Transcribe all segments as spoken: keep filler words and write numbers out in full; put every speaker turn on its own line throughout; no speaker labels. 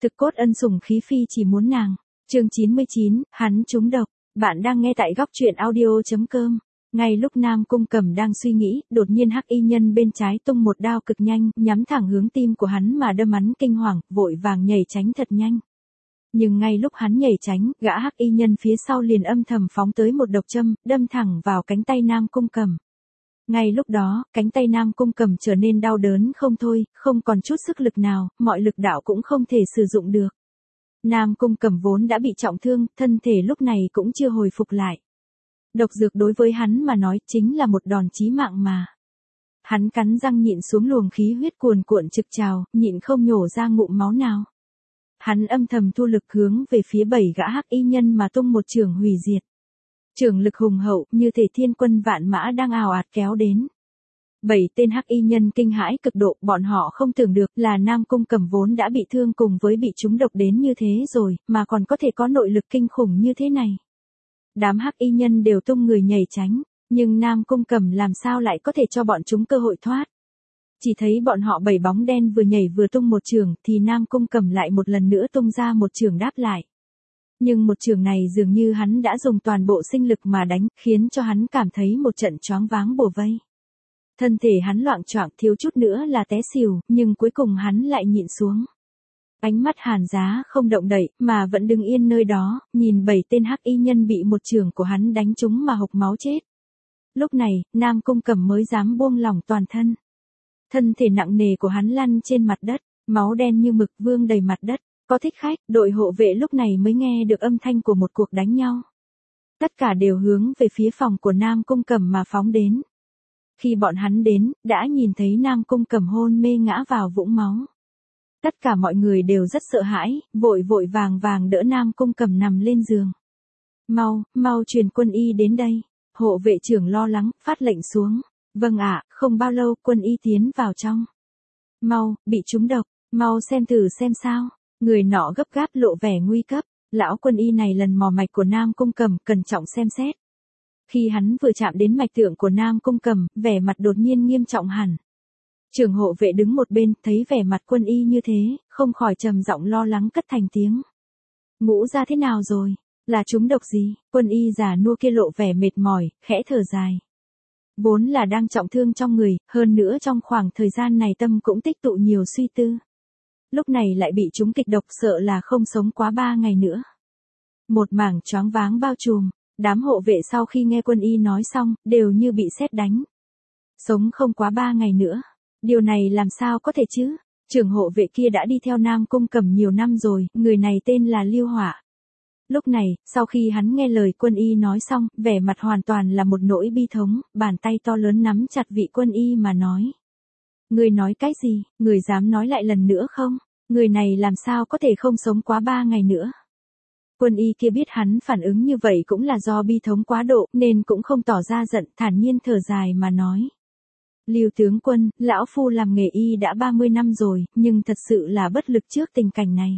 Thực cốt ân sủng khí phi chỉ muốn nàng. Chương chín mươi chín, hắn trúng độc. Bạn đang nghe tại góc truyện audio chấm com. Ngay lúc Nam Cung Cẩm đang suy nghĩ, đột nhiên hắc y nhân bên trái tung một đao cực nhanh, nhắm thẳng hướng tim của hắn mà đâm hắn kinh hoàng, vội vàng nhảy tránh thật nhanh. Nhưng ngay lúc hắn nhảy tránh, gã hắc y nhân phía sau liền âm thầm phóng tới một độc châm, đâm thẳng vào cánh tay Nam Cung Cẩm. Ngay lúc đó, cánh tay Nam Cung Cẩm trở nên đau đớn không thôi, không còn chút sức lực nào, mọi lực đạo cũng không thể sử dụng được. Nam Cung Cẩm vốn đã bị trọng thương, thân thể lúc này cũng chưa hồi phục lại. Độc dược đối với hắn mà nói chính là một đòn chí mạng mà. Hắn cắn răng nhịn xuống luồng khí huyết cuồn cuộn trực trào, nhịn không nhổ ra ngụm máu nào. Hắn âm thầm thu lực hướng về phía bảy gã hắc y nhân mà tung một chưởng hủy diệt. Chưởng lực hùng hậu như thể thiên quân vạn mã đang ào ạt kéo đến. Bảy tên hắc y nhân kinh hãi cực độ, bọn họ không tưởng được là Nam Cung Cẩm vốn đã bị thương cùng với bị trúng độc đến như thế rồi, mà còn có thể có nội lực kinh khủng như thế này. Đám hắc y nhân đều tung người nhảy tránh, nhưng Nam Cung Cẩm làm sao lại có thể cho bọn chúng cơ hội thoát. Chỉ thấy bọn họ bảy bóng đen vừa nhảy vừa tung một chưởng, thì Nam Cung Cẩm lại một lần nữa tung ra một chưởng đáp lại. Nhưng một chưởng này dường như hắn đã dùng toàn bộ sinh lực mà đánh, khiến cho hắn cảm thấy một trận choáng váng bủa vây. Thân thể hắn loạng choạng thiếu chút nữa là té xỉu, nhưng cuối cùng hắn lại nhịn xuống. Ánh mắt Hàn Giá không động đậy, mà vẫn đứng yên nơi đó, nhìn bảy tên hắc y nhân bị một chưởng của hắn đánh trúng mà hộc máu chết. Lúc này, Nam Cung Cẩm mới dám buông lỏng toàn thân. Thân thể nặng nề của hắn lăn trên mặt đất, máu đen như mực vương đầy mặt đất. Có thích khách, đội hộ vệ lúc này mới nghe được âm thanh của một cuộc đánh nhau. Tất cả đều hướng về phía phòng của Nam Cung Cẩm mà phóng đến. Khi bọn hắn đến, đã nhìn thấy Nam Cung Cẩm hôn mê ngã vào vũng máu. Tất cả mọi người đều rất sợ hãi, vội vội vàng vàng đỡ Nam Cung Cẩm nằm lên giường. Mau, mau truyền quân y đến đây. Hộ vệ trưởng lo lắng, phát lệnh xuống. Vâng ạ, không bao lâu quân y tiến vào trong. Mau, bị trúng độc, mau xem thử xem sao. Người nọ gấp gáp lộ vẻ nguy cấp, lão quân y này lần mò mạch của Nam Cung Cẩm, cẩn trọng xem xét. Khi hắn vừa chạm đến mạch tượng của Nam Cung Cẩm, vẻ mặt đột nhiên nghiêm trọng hẳn. Trưởng hộ vệ đứng một bên, thấy vẻ mặt quân y như thế, không khỏi trầm giọng lo lắng cất thành tiếng. Ngũ ra thế nào rồi? Là trúng độc gì? Quân y già nua kia lộ vẻ mệt mỏi, khẽ thở dài. Vốn là đang trọng thương trong người, hơn nữa trong khoảng thời gian này tâm cũng tích tụ nhiều suy tư. Lúc này lại bị trúng kịch độc, sợ là không sống quá ba ngày nữa. Một mảng choáng váng bao trùm, đám hộ vệ sau khi nghe quân y nói xong, đều như bị sét đánh. Sống không quá ba ngày nữa. Điều này làm sao có thể chứ? Trưởng hộ vệ kia đã đi theo Nam Cung Cẩm nhiều năm rồi, người này tên là Lưu Họa. Lúc này, sau khi hắn nghe lời quân y nói xong, vẻ mặt hoàn toàn là một nỗi bi thống, bàn tay to lớn nắm chặt vị quân y mà nói. Người nói cái gì, người dám nói lại lần nữa không? Người này làm sao có thể không sống quá ba ngày nữa? Quân y kia biết hắn phản ứng như vậy cũng là do bi thống quá độ, nên cũng không tỏ ra giận, thản nhiên thở dài mà nói. Lưu tướng quân, lão phu làm nghề y đã ba mươi năm rồi, nhưng thật sự là bất lực trước tình cảnh này.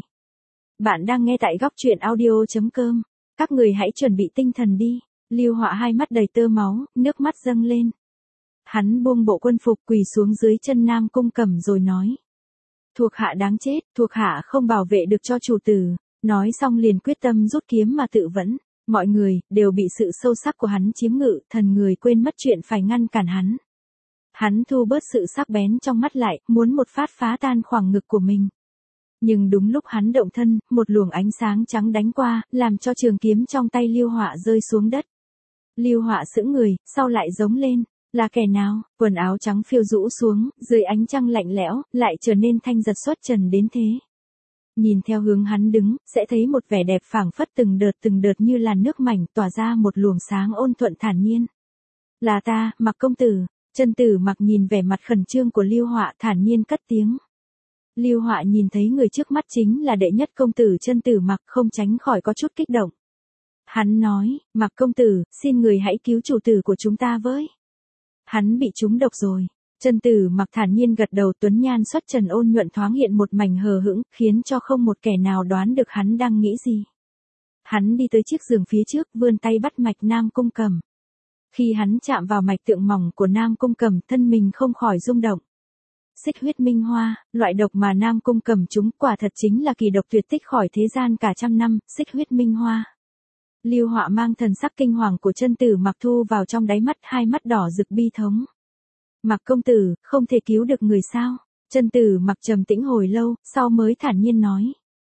Bạn đang nghe tại góc truyện audio chấm com. Các người hãy chuẩn bị tinh thần đi. Lưu Họa hai mắt đầy tơ máu, nước mắt dâng lên. Hắn buông bộ quân phục quỳ xuống dưới chân Nam Cung Cẩm rồi nói. Thuộc hạ đáng chết, thuộc hạ không bảo vệ được cho chủ tử. Nói xong liền quyết tâm rút kiếm mà tự vẫn. Mọi người, đều bị sự sâu sắc của hắn chiếm ngự, thần người quên mất chuyện phải ngăn cản hắn. Hắn thu bớt sự sắc bén trong mắt lại, muốn một phát phá tan khoảng ngực của mình. Nhưng đúng lúc hắn động thân, một luồng ánh sáng trắng đánh qua, làm cho trường kiếm trong tay Lưu Họa rơi xuống đất. Lưu Họa sững người, sau lại giống lên. Là kẻ nào? Quần áo trắng phiêu rũ xuống, dưới ánh trăng lạnh lẽo, lại trở nên thanh giật xuất trần đến thế. Nhìn theo hướng hắn đứng, sẽ thấy một vẻ đẹp phảng phất từng đợt từng đợt như làn nước mảnh, tỏa ra một luồng sáng ôn thuận thản nhiên. Là ta, Mặc công tử. Chân Tử Mặc nhìn vẻ mặt khẩn trương của Lưu Họa, thản nhiên cất tiếng. Lưu Họa nhìn thấy người trước mắt chính là đệ nhất công tử Chân Tử Mặc, không tránh khỏi có chút kích động. Hắn nói, Mặc công tử, xin người hãy cứu chủ tử của chúng ta với. Hắn bị trúng độc rồi. Chân Tử Mặc thản nhiên gật đầu, tuấn nhan xuất trần ôn nhuận thoáng hiện một mảnh hờ hững, khiến cho không một kẻ nào đoán được hắn đang nghĩ gì. Hắn đi tới chiếc giường phía trước, vươn tay bắt mạch Nam Cung Cẩm. Khi hắn chạm vào mạch tượng mỏng của Nam Cung Cẩm, thân mình không khỏi rung động. Xích huyết minh hoa, loại độc mà Nam Cung Cẩm chúng quả thật chính là kỳ độc tuyệt tích khỏi thế gian cả trăm năm, xích huyết minh hoa. Lưu Họa mang thần sắc kinh hoàng của chân tử Mặc thu vào trong đáy mắt, hai mắt đỏ rực bi thống. Mặc công tử, không thể cứu được người sao? Chân tử Mặc trầm tĩnh hồi lâu, sau mới thản nhiên nói.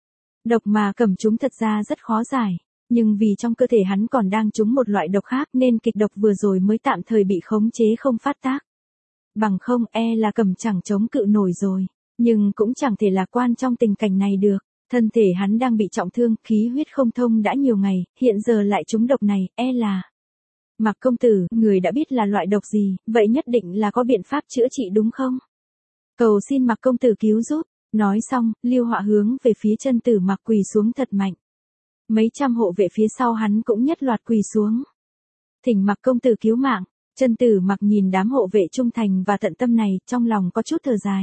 Độc mà Cẩm chúng thật ra rất khó giải, nhưng vì trong cơ thể hắn còn đang trúng một loại độc khác nên kịch độc vừa rồi mới tạm thời bị khống chế không phát tác. Bằng không e là Cẩm chẳng chống cự nổi rồi, nhưng cũng chẳng thể lạc quan trong tình cảnh này được. Thân thể hắn đang bị trọng thương, khí huyết không thông đã nhiều ngày, hiện giờ lại trúng độc này, e là. Mặc công tử, người đã biết là loại độc gì, vậy nhất định là có biện pháp chữa trị đúng không? Cầu xin Mặc công tử cứu giúp. Nói xong, Lưu Họa hướng về phía chân tử Mặc quỳ xuống thật mạnh. Mấy trăm hộ vệ phía sau hắn cũng nhất loạt quỳ xuống. Thỉnh Mặc công tử cứu mạng. Chân tử Mặc nhìn đám hộ vệ trung thành và tận tâm này, trong lòng có chút thở dài.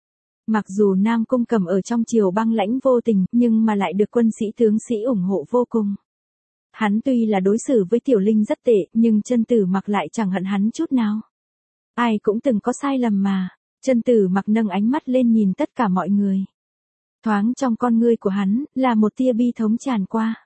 Mặc dù Nam Cung Cẩm ở trong triều băng lãnh vô tình, nhưng mà lại được quân sĩ tướng sĩ ủng hộ vô cùng. Hắn tuy là đối xử với Tiểu Linh rất tệ, nhưng chân tử Mặc lại chẳng hận hắn chút nào. Ai cũng từng có sai lầm mà. Chân tử Mặc nâng ánh mắt lên nhìn tất cả mọi người. Thoáng trong con ngươi của hắn, là một tia bi thống tràn qua.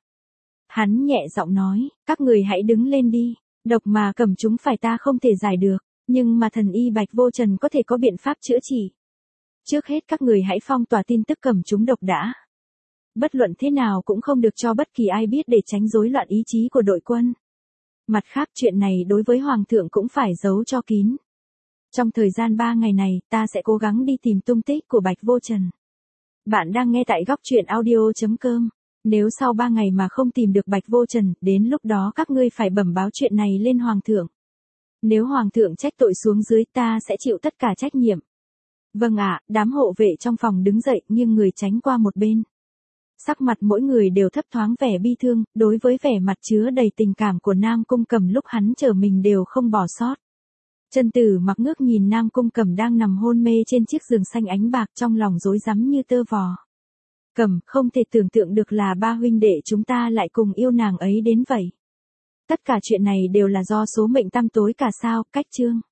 Hắn nhẹ giọng nói, các người hãy đứng lên đi. Độc mà Cẩm chúng phải ta không thể giải được, nhưng mà thần y Bạch Vô Trần có thể có biện pháp chữa trị. Trước hết các người hãy phong tỏa tin tức Cẩm chúng độc đã. Bất luận thế nào cũng không được cho bất kỳ ai biết để tránh rối loạn ý chí của đội quân. Mặt khác chuyện này đối với Hoàng thượng cũng phải giấu cho kín. Trong thời gian ba ngày này, ta sẽ cố gắng đi tìm tung tích của Bạch Vô Trần. Bạn đang nghe tại góc truyện audio chấm com. Nếu sau ba ngày mà không tìm được Bạch Vô Trần, đến lúc đó các ngươi phải bẩm báo chuyện này lên Hoàng thượng. Nếu Hoàng thượng trách tội xuống dưới ta sẽ chịu tất cả trách nhiệm. Vâng ạ, đám hộ vệ trong phòng đứng dậy nghiêng người tránh qua một bên. Sắc mặt mỗi người đều thấp thoáng vẻ bi thương, đối với vẻ mặt chứa đầy tình cảm của Nam Cung Cẩm lúc hắn trở mình đều không bỏ sót. Chân tử Mặc ngước nhìn Nam Cung Cẩm đang nằm hôn mê trên chiếc giường xanh ánh bạc, trong lòng rối rắm như tơ vò. Cẩm, không thể tưởng tượng được là ba huynh đệ chúng ta lại cùng yêu nàng ấy đến vậy. Tất cả chuyện này đều là do số mệnh tăm tối cả sao, cách chương.